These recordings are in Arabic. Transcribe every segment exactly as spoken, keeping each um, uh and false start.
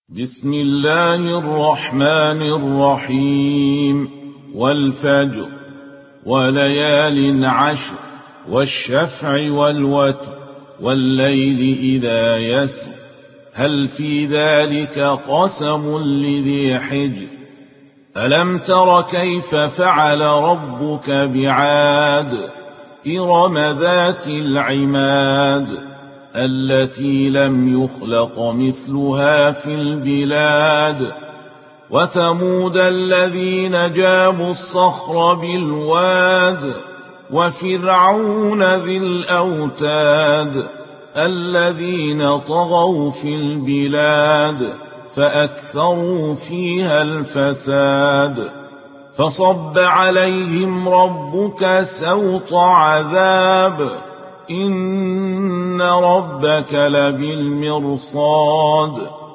بسم الله الرحمن الرحيم والفجر وليال عشر والشفع والوتر والليل إذا يسر هل في ذلك قسم لذي حجر ألم تر كيف فعل ربك بعاد إرم ذات العماد التي لم يخلق مثلها في البلاد وثمود الذين جابوا الصخر بالواد وفرعون ذي الأوتاد الذين طغوا في البلاد فأكثروا فيها الفساد فصب عليهم ربك سوط عذاب إن ربك لبالمرصاد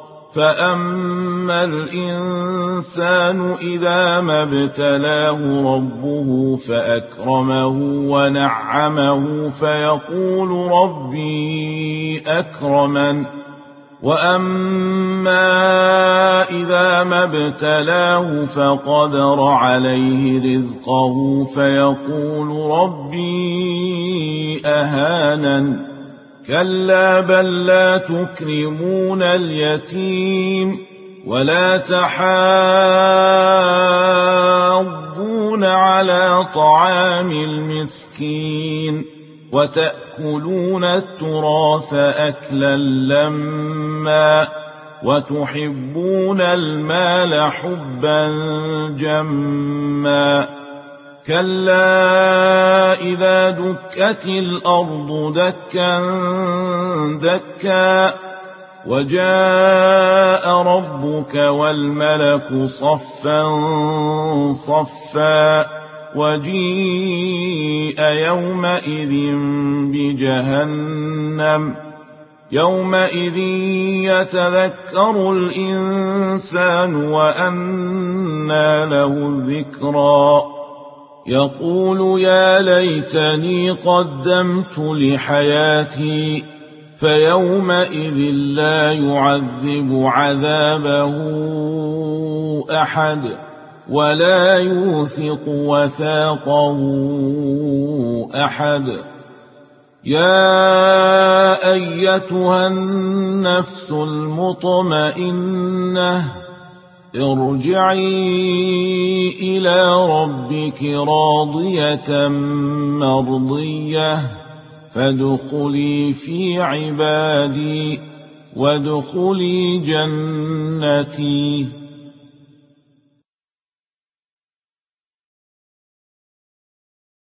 فأما الإنسان إذا ما ابتلاه ربه فأكرمه ونعمه فيقول ربي أكرمن وأما إذا ما ابتلاه فقدر عليه رزقه فيقول ربي أهانن كلا بل لا تكرمون اليتيم ولا تحاضون على طعام المسكين وتأكلون التراث أكلا لما وتحبون المال حبا جما كلا إذا دكت الأرض دكا دكا وجاء ربك والملك صفا صفا وجيء يومئذ بجهنم يومئذ يتذكر الإنسان وأنى له الذكرى يقول يا ليتني قدمت لحياتي فيومئذ لا يعذب عذابه أحد ولا يوثق وثاقه أحد يا أيتها النفس المطمئنة ارجعي إلى ربك راضية مرضية فادخلي في عبادي وادخلي جنتي.